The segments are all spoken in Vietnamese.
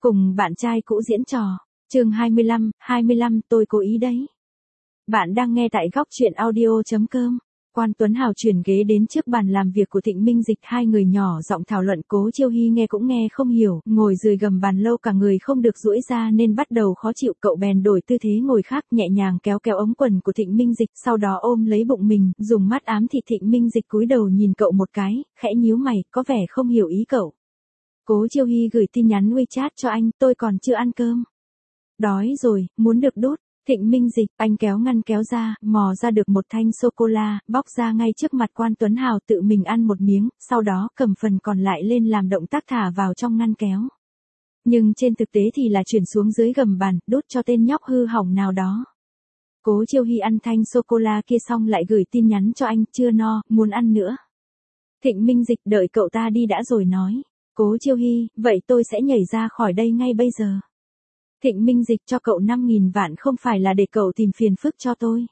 Cùng bạn trai cũ diễn trò. Chương 25, tôi cố ý đấy. Bạn đang nghe tại góc truyện audio.com. Quan Tuấn Hào chuyển ghế đến trước bàn làm việc của Thịnh Minh Dịch, hai người nhỏ giọng thảo luận. Cố Chiêu Hy nghe cũng nghe không hiểu, ngồi dưới gầm bàn lâu cả người không được duỗi ra nên bắt đầu khó chịu. Cậu bèn đổi tư thế ngồi khác, nhẹ nhàng kéo kéo ống quần của Thịnh Minh Dịch, sau đó ôm lấy bụng mình, dùng mắt ám thị. Thịnh Minh Dịch cúi đầu nhìn cậu một cái, khẽ nhíu mày, có vẻ không hiểu ý cậu. Cố Chiêu Hy gửi tin nhắn WeChat cho anh, tôi còn chưa ăn cơm. Đói rồi, muốn được đút. Thịnh Minh Dịch, anh kéo ngăn kéo ra, mò ra được một thanh sô-cô-la, bóc ra ngay trước mặt Quan Tuấn Hào, tự mình ăn một miếng, sau đó cầm phần còn lại lên làm động tác thả vào trong ngăn kéo. Nhưng trên thực tế thì là chuyển xuống dưới gầm bàn, đút cho tên nhóc hư hỏng nào đó. Cố Chiêu Hy ăn thanh sô-cô-la kia xong lại gửi tin nhắn cho anh, chưa no, muốn ăn nữa. Thịnh Minh Dịch đợi cậu ta đi đã rồi nói. Cố Chiêu Hy, vậy tôi sẽ nhảy ra khỏi đây ngay bây giờ. Thịnh Minh Dịch, cho cậu 5.000 vạn không phải là để cậu tìm phiền phức cho tôi.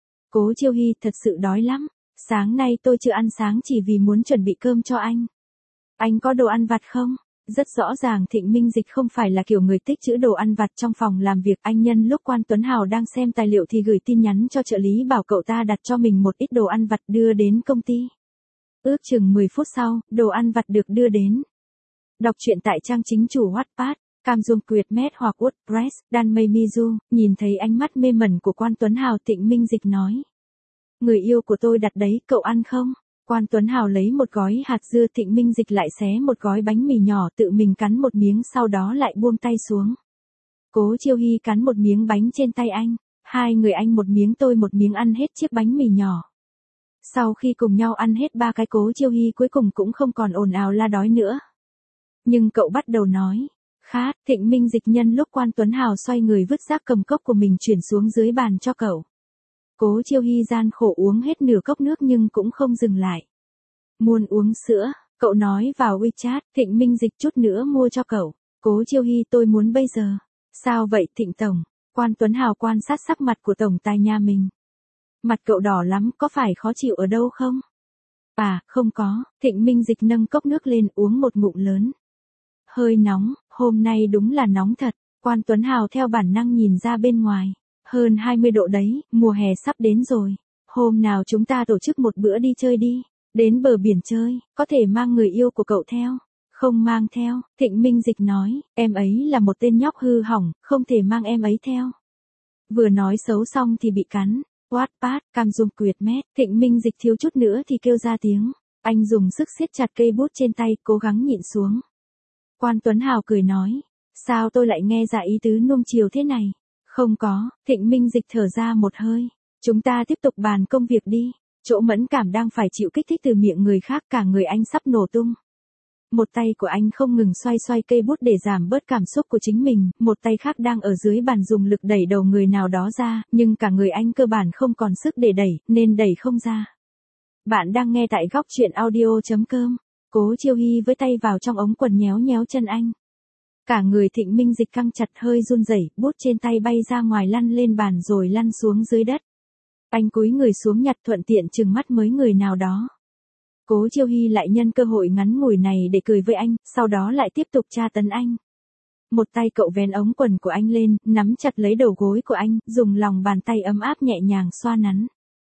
Cố Chiêu Hy, thật sự đói lắm. Sáng nay tôi chưa ăn sáng chỉ vì muốn chuẩn bị cơm cho anh. Anh có đồ ăn vặt không? Rất rõ ràng Thịnh Minh Dịch không phải là kiểu người tích trữ đồ ăn vặt trong phòng làm việc. Anh nhân lúc Quan Tuấn Hào đang xem tài liệu thì gửi tin nhắn cho trợ lý bảo cậu ta đặt cho mình một ít đồ ăn vặt đưa đến công ty. Ước chừng 10 phút sau, đồ ăn vặt được đưa đến. Đọc truyện tại trang chính chủ Wattpad, Cam Dung Quyệt Met hoặc WordPress, Dan Mây Mizu, nhìn thấy ánh mắt mê mẩn của Quan Tuấn Hào, Thịnh Minh Dịch nói. Người yêu của tôi đặt đấy, cậu ăn không? Quan Tuấn Hào lấy một gói hạt dưa, Thịnh Minh Dịch lại xé một gói bánh mì nhỏ, tự mình cắn một miếng sau đó lại buông tay xuống. Cố Chiêu Hy cắn một miếng bánh trên tay anh, hai người anh một miếng tôi một miếng ăn hết chiếc bánh mì nhỏ. Sau khi cùng nhau ăn hết 3 cái, Cố Chiêu Hy cuối cùng cũng không còn ồn ào la đói nữa. Nhưng cậu bắt đầu nói. Khát. Thịnh Minh Dịch nhân lúc Quan Tuấn Hào xoay người vứt rác cầm cốc của mình chuyển xuống dưới bàn cho cậu. Cố Chiêu Hy gian khổ uống hết nửa cốc nước nhưng cũng không dừng lại. Muốn uống sữa, cậu nói vào WeChat. Thịnh Minh Dịch chút nữa mua cho cậu. Cố Chiêu Hy, tôi muốn bây giờ. Sao vậy Thịnh Tổng? Quan Tuấn Hào quan sát sắc mặt của Tổng tài nhà mình. Mặt cậu đỏ lắm, có phải khó chịu ở đâu không? À, không có. Thịnh Minh Dịch nâng cốc nước lên uống một ngụm lớn. Hơi nóng, hôm nay đúng là nóng thật. Quan Tuấn Hào theo bản năng nhìn ra bên ngoài. Hơn 20 độ đấy, mùa hè sắp đến rồi. Hôm nào chúng ta tổ chức một bữa đi chơi đi. Đến bờ biển chơi, có thể mang người yêu của cậu theo. Không mang theo, Thịnh Minh Dịch nói, em ấy là một tên nhóc hư hỏng, không thể mang em ấy theo. Vừa nói xấu xong thì bị cắn. Wattpad, Cam Dung Quyệt Met, Thịnh Minh Dịch thiếu chút nữa thì kêu ra tiếng. Anh dùng sức siết chặt cây bút trên tay, cố gắng nhịn xuống. Quan Tuấn Hào cười nói, sao tôi lại nghe ra ý tứ nuông chiều thế này? Không có. Thịnh Minh Dịch thở ra một hơi. Chúng ta tiếp tục bàn công việc đi. Chỗ mẫn cảm đang phải chịu kích thích từ miệng người khác, cả người anh sắp nổ tung. Một tay của anh không ngừng xoay xoay cây bút để giảm bớt cảm xúc của chính mình, một tay khác đang ở dưới bàn dùng lực đẩy đầu người nào đó ra, nhưng cả người anh cơ bản không còn sức để đẩy, nên đẩy không ra. Bạn đang nghe tại góc truyện audio.com. Cố Chiêu Hy với tay vào trong ống quần nhéo nhéo chân anh. Cả người Thịnh Minh Dịch căng chặt, hơi run rẩy, bút trên tay bay ra ngoài lăn lên bàn rồi lăn xuống dưới đất. Anh cúi người xuống nhặt, thuận tiện trừng mắt với người nào đó. Cố Chiêu Hy lại nhân cơ hội ngắn ngủi này để cười với anh, sau đó lại tiếp tục tra tấn anh. Một tay cậu vén ống quần của anh lên, nắm chặt lấy đầu gối của anh, dùng lòng bàn tay ấm áp nhẹ nhàng xoa nắn.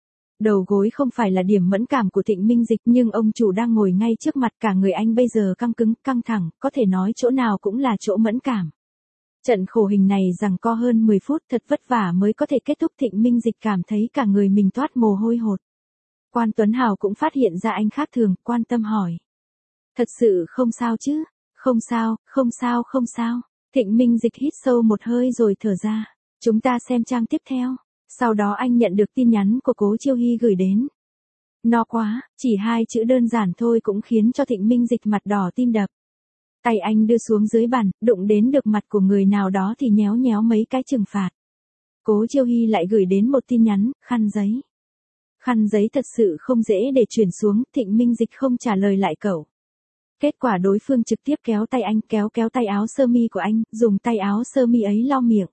Đầu gối không phải là điểm mẫn cảm của Thịnh Minh Dịch, nhưng ông chủ đang ngồi ngay trước mặt, cả người anh bây giờ căng cứng, căng thẳng, có thể nói chỗ nào cũng là chỗ mẫn cảm. Trận khổ hình này giằng co hơn 10 phút, thật vất vả mới có thể kết thúc. Thịnh Minh Dịch cảm thấy cả người mình toát mồ hôi hột. Quan Tuấn Hào cũng phát hiện ra anh khác thường, quan tâm hỏi. Thật sự không sao chứ? Không sao, không sao, không sao. Thịnh Minh Dịch hít sâu một hơi rồi thở ra. Chúng ta xem trang tiếp theo. Sau đó anh nhận được tin nhắn của Cố Chiêu Hy gửi đến. No quá, chỉ 2 chữ đơn giản thôi cũng khiến cho Thịnh Minh Dịch mặt đỏ tim đập. Tay anh đưa xuống dưới bàn, đụng đến được mặt của người nào đó thì nhéo nhéo mấy cái trừng phạt. Cố Chiêu Hy lại gửi đến một tin nhắn, khăn giấy. Khăn giấy thật sự không dễ để chuyển xuống, Thịnh Minh Dịch không trả lời lại cậu. Kết quả đối phương trực tiếp kéo tay anh, kéo tay áo sơ mi của anh, dùng tay áo sơ mi ấy lau miệng.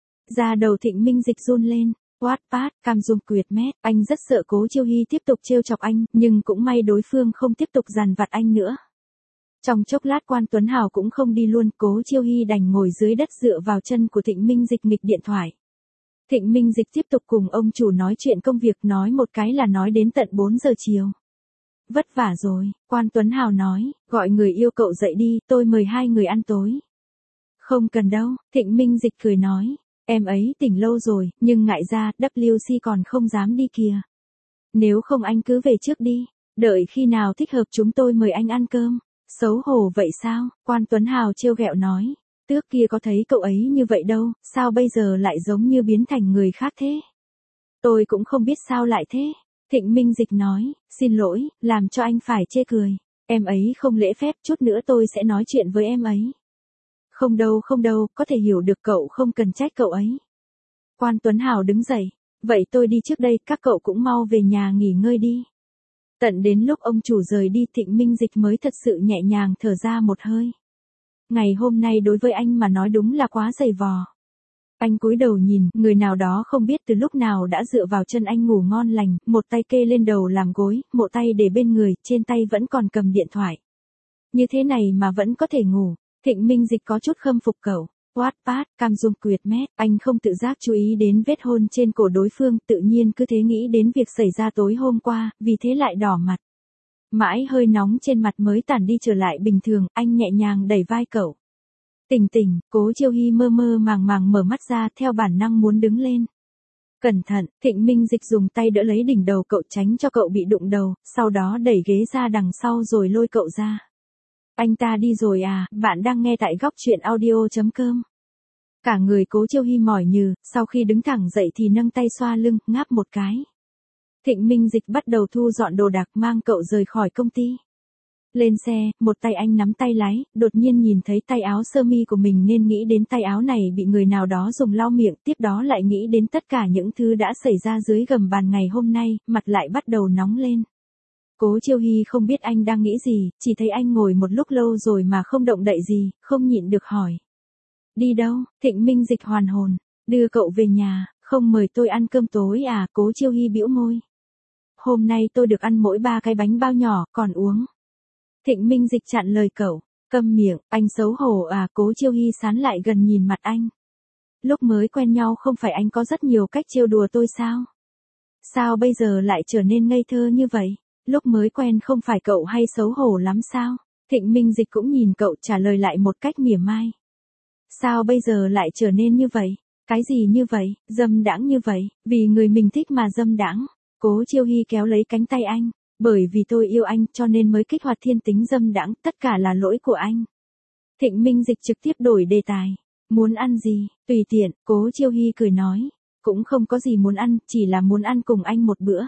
Da đầu Thịnh Minh Dịch run lên. Wattpad, Cam Dung Quyệt Met, anh rất sợ Cố Chiêu Hy tiếp tục trêu chọc anh, nhưng cũng may đối phương không tiếp tục dằn vặt anh nữa. Trong chốc lát Quan Tuấn Hào cũng không đi luôn, Cố Chiêu Hy đành ngồi dưới đất dựa vào chân của Thịnh Minh Dịch nghịch điện thoại. Thịnh Minh Dịch tiếp tục cùng ông chủ nói chuyện công việc, nói một cái là nói đến tận 4 giờ chiều. Vất vả rồi, Quan Tuấn Hào nói, gọi người yêu cậu dậy đi, tôi mời 2 người ăn tối. Không cần đâu, Thịnh Minh Dịch cười nói, em ấy tỉnh lâu rồi, nhưng ngại ra, WC còn không dám đi kìa. Nếu không anh cứ về trước đi, đợi khi nào thích hợp chúng tôi mời anh ăn cơm. Xấu hổ vậy sao? Quan Tuấn Hào trêu ghẹo nói, trước kia có thấy cậu ấy như vậy đâu, sao bây giờ lại giống như biến thành người khác thế? Tôi cũng không biết sao lại thế. Thịnh Minh Dịch nói, xin lỗi, làm cho anh phải chê cười. Em ấy không lễ phép, chút nữa tôi sẽ nói chuyện với em ấy. Không đâu, có thể hiểu được, cậu không cần trách cậu ấy. Quan Tuấn Hào đứng dậy, vậy tôi đi trước đây, các cậu cũng mau về nhà nghỉ ngơi đi. Tận đến lúc ông chủ rời đi, Thịnh Minh Dịch mới thật sự nhẹ nhàng thở ra một hơi. Ngày hôm nay đối với anh mà nói đúng là quá dày vò. Anh cúi đầu nhìn, người nào đó không biết từ lúc nào đã dựa vào chân anh ngủ ngon lành, một tay kê lên đầu làm gối, một tay để bên người, trên tay vẫn còn cầm điện thoại. Như thế này mà vẫn có thể ngủ, Thịnh Minh Dịch có chút khâm phục cậu. Wattpad, Cam Dung Quyệt Mét, anh không tự giác chú ý đến vết hôn trên cổ đối phương, tự nhiên cứ thế nghĩ đến việc xảy ra tối hôm qua, vì thế lại đỏ mặt. Mãi hơi nóng trên mặt mới tản đi trở lại bình thường, anh nhẹ nhàng đẩy vai cậu. Tỉnh, Cố Chiêu Hy mơ mơ màng màng mở mắt ra, theo bản năng muốn đứng lên. Cẩn thận, Thịnh Minh Dịch dùng tay đỡ lấy đỉnh đầu cậu tránh cho cậu bị đụng đầu, sau đó đẩy ghế ra đằng sau rồi lôi cậu ra. Anh ta đi rồi à, bạn đang nghe tại góc truyện audio.com. Cả người Cố Chiêu Hy mỏi nhừ, sau khi đứng thẳng dậy thì nâng tay xoa lưng, ngáp một cái. Thịnh Minh Dịch bắt đầu thu dọn đồ đạc, mang cậu rời khỏi công ty. Lên xe, một tay anh nắm tay lái, đột nhiên nhìn thấy tay áo sơ mi của mình nên nghĩ đến tay áo này bị người nào đó dùng lau miệng, tiếp đó lại nghĩ đến tất cả những thứ đã xảy ra dưới gầm bàn ngày hôm nay, mặt lại bắt đầu nóng lên. Cố Chiêu Hy không biết anh đang nghĩ gì, chỉ thấy anh ngồi một lúc lâu rồi mà không động đậy gì, không nhịn được hỏi. Đi đâu? Thịnh Minh Dịch hoàn hồn, đưa cậu về nhà, không mời tôi ăn cơm tối à? Cố Chiêu Hy bĩu môi. Hôm nay tôi được ăn mỗi 3 cái bánh bao nhỏ, còn uống. Thịnh Minh Dịch chặn lời cậu, câm miệng, anh xấu hổ à? Cố Chiêu Hy sán lại gần nhìn mặt anh. Lúc mới quen nhau không phải anh có rất nhiều cách trêu đùa tôi sao? Sao bây giờ lại trở nên ngây thơ như vậy? Lúc mới quen không phải cậu hay xấu hổ lắm sao? Thịnh Minh Dịch cũng nhìn cậu trả lời lại một cách mỉa mai. Sao bây giờ lại trở nên như vậy? Cái gì như vậy? Dâm đãng như vậy? Vì người mình thích mà dâm đãng. Cố Chiêu Hy kéo lấy cánh tay anh. Bởi vì tôi yêu anh cho nên mới kích hoạt thiên tính dâm đãng, tất cả là lỗi của anh. Thịnh Minh Dịch trực tiếp đổi đề tài. Muốn ăn gì? Tùy tiện, Cố Chiêu Hy cười nói. Cũng không có gì muốn ăn, chỉ là muốn ăn cùng anh một bữa.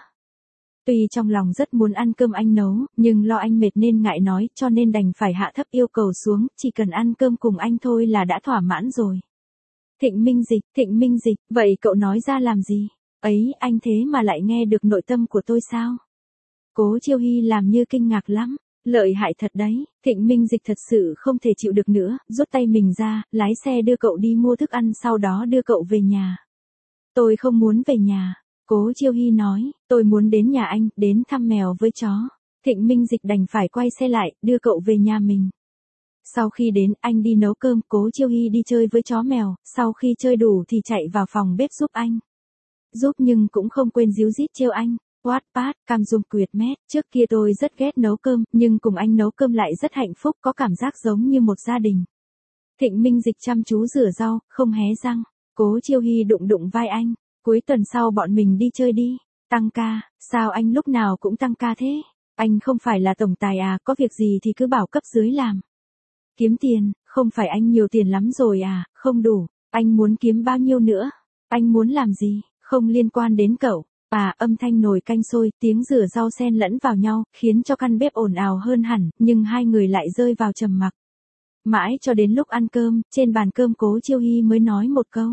Tuy trong lòng rất muốn ăn cơm anh nấu, nhưng lo anh mệt nên ngại nói, cho nên đành phải hạ thấp yêu cầu xuống, chỉ cần ăn cơm cùng anh thôi là đã thỏa mãn rồi. Thịnh Minh Dịch, vậy cậu nói ra làm gì? Ấy, anh thế mà lại nghe được nội tâm của tôi sao? Cố Chiêu Hy làm như kinh ngạc lắm. Lợi hại thật đấy, Thịnh Minh Dịch thật sự không thể chịu được nữa, rút tay mình ra, lái xe đưa cậu đi mua thức ăn sau đó đưa cậu về nhà. Tôi không muốn về nhà. Cố Chiêu Hy nói, tôi muốn đến nhà anh, đến thăm mèo với chó. Thịnh Minh Dịch đành phải quay xe lại, đưa cậu về nhà mình. Sau khi đến, anh đi nấu cơm, Cố Chiêu Hy đi chơi với chó mèo, sau khi chơi đủ thì chạy vào phòng bếp giúp anh. Giúp nhưng cũng không quên díu dít trêu anh. Wattpad, Cam Dung Quyệt Mét, trước kia tôi rất ghét nấu cơm, nhưng cùng anh nấu cơm lại rất hạnh phúc, có cảm giác giống như một gia đình. Thịnh Minh Dịch chăm chú rửa rau, không hé răng. Cố Chiêu Hy đụng vai anh. Cuối tuần sau bọn mình đi chơi đi. Tăng ca, sao anh lúc nào cũng tăng ca thế? Anh không phải là tổng tài à, có việc gì thì cứ bảo cấp dưới làm. Kiếm tiền, không phải anh nhiều tiền lắm rồi à, không đủ. Anh muốn kiếm bao nhiêu nữa? Anh muốn làm gì? Không liên quan đến cậu. Âm thanh nồi canh sôi, tiếng rửa rau xen lẫn vào nhau, khiến cho căn bếp ồn ào hơn hẳn, nhưng hai người lại rơi vào trầm mặc. Mãi cho đến lúc ăn cơm, trên bàn cơm Cố Chiêu Hy mới nói một câu.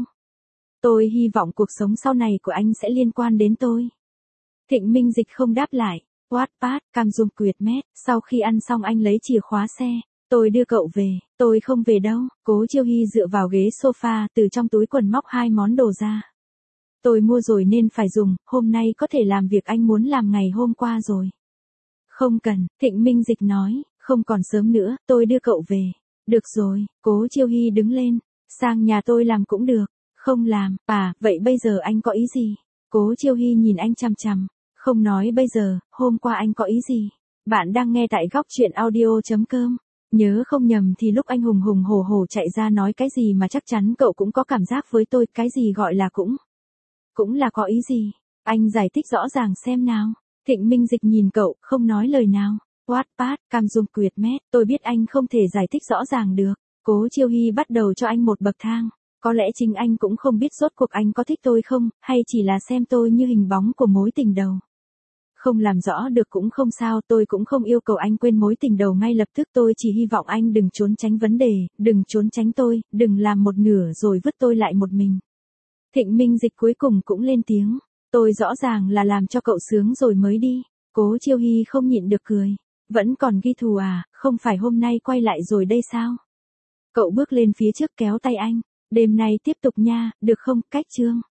Tôi hy vọng cuộc sống sau này của anh sẽ liên quan đến tôi. Thịnh Minh Dịch không đáp lại. Wattpad, Cam Dung Quyệt Mét, sau khi ăn xong anh lấy chìa khóa xe. Tôi đưa cậu về, tôi không về đâu. Cố Chiêu Hy dựa vào ghế sofa, từ trong túi quần móc 2 món đồ ra. Tôi mua rồi nên phải dùng, hôm nay có thể làm việc anh muốn làm ngày hôm qua rồi. Không cần, Thịnh Minh Dịch nói, Không còn sớm nữa, tôi đưa cậu về. Được rồi, Cố Chiêu Hy đứng lên. Sang nhà tôi làm cũng được. Không làm, vậy bây giờ anh có ý gì? Cố Chiêu Hy nhìn anh chằm chằm. Không nói bây giờ, hôm qua anh có ý gì? Bạn đang nghe tại góc chuyện audio.com. Nhớ không nhầm thì lúc anh hùng hùng hổ hổ chạy ra nói cái gì mà chắc chắn cậu cũng có cảm giác với tôi, cái gì gọi là cũng là có ý gì? Anh giải thích rõ ràng xem nào. Thịnh Minh Dịch nhìn cậu, không nói lời nào. Wattpad, Cam Dung Quyệt Mét, tôi biết anh không thể giải thích rõ ràng được. Cố Chiêu Hy bắt đầu cho anh một bậc thang. Có lẽ chính anh cũng không biết rốt cuộc anh có thích tôi không, hay chỉ là xem tôi như hình bóng của mối tình đầu. Không làm rõ được cũng không sao, tôi cũng không yêu cầu anh quên mối tình đầu ngay lập tức, tôi chỉ hy vọng anh đừng trốn tránh vấn đề, đừng trốn tránh tôi, đừng làm một nửa rồi vứt tôi lại một mình. Thịnh Minh Dịch cuối cùng cũng lên tiếng, tôi rõ ràng là làm cho cậu sướng rồi mới đi. Cố Chiêu Hy không nhịn được cười, vẫn còn ghi thù à, không phải hôm nay quay lại rồi đây sao? Cậu bước lên phía trước kéo tay anh, đêm nay tiếp tục nha, được không? Cách chương